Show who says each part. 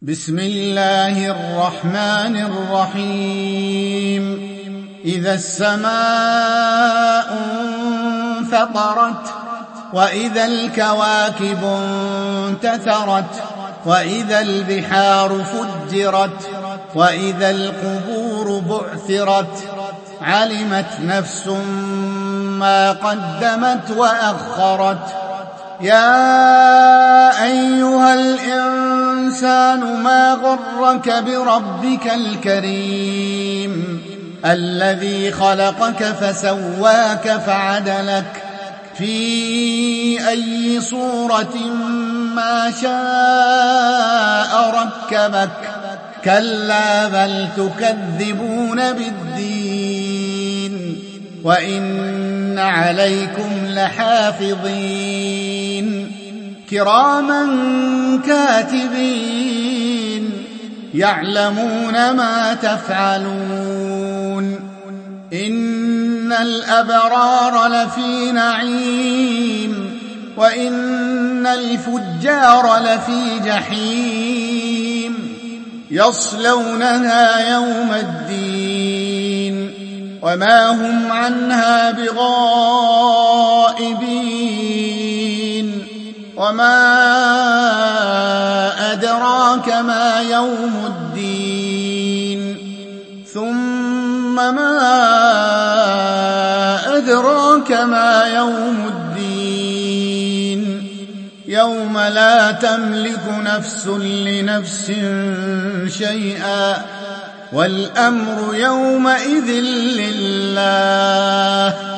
Speaker 1: بسم الله الرحمن الرحيم. إذا السماء انفطرت وإذا الكواكب انتثرت وإذا البحار فجرت وإذا القبور بعثرت علمت نفس ما قدمت وأخرت. يا أيها الإنسان ما غرك بربك الكريم الذي خلقك فسواك فعدلك في أي صورة ما شاء ركبك. كلا بل تكذبون بالدين وإن عليكم لحافظين كراما كاتبين يعلمون ما تفعلون. إن الأبرار لفي نعيم وإن الفجار لفي جحيم يصلونها يوم الدين وما هم عنها بغائبين. وما أدراك ما يوم الدين ثم ما أدراك ما يوم الدين يوم لا تملك نفس لنفس شيئا والأمر يومئذ لله.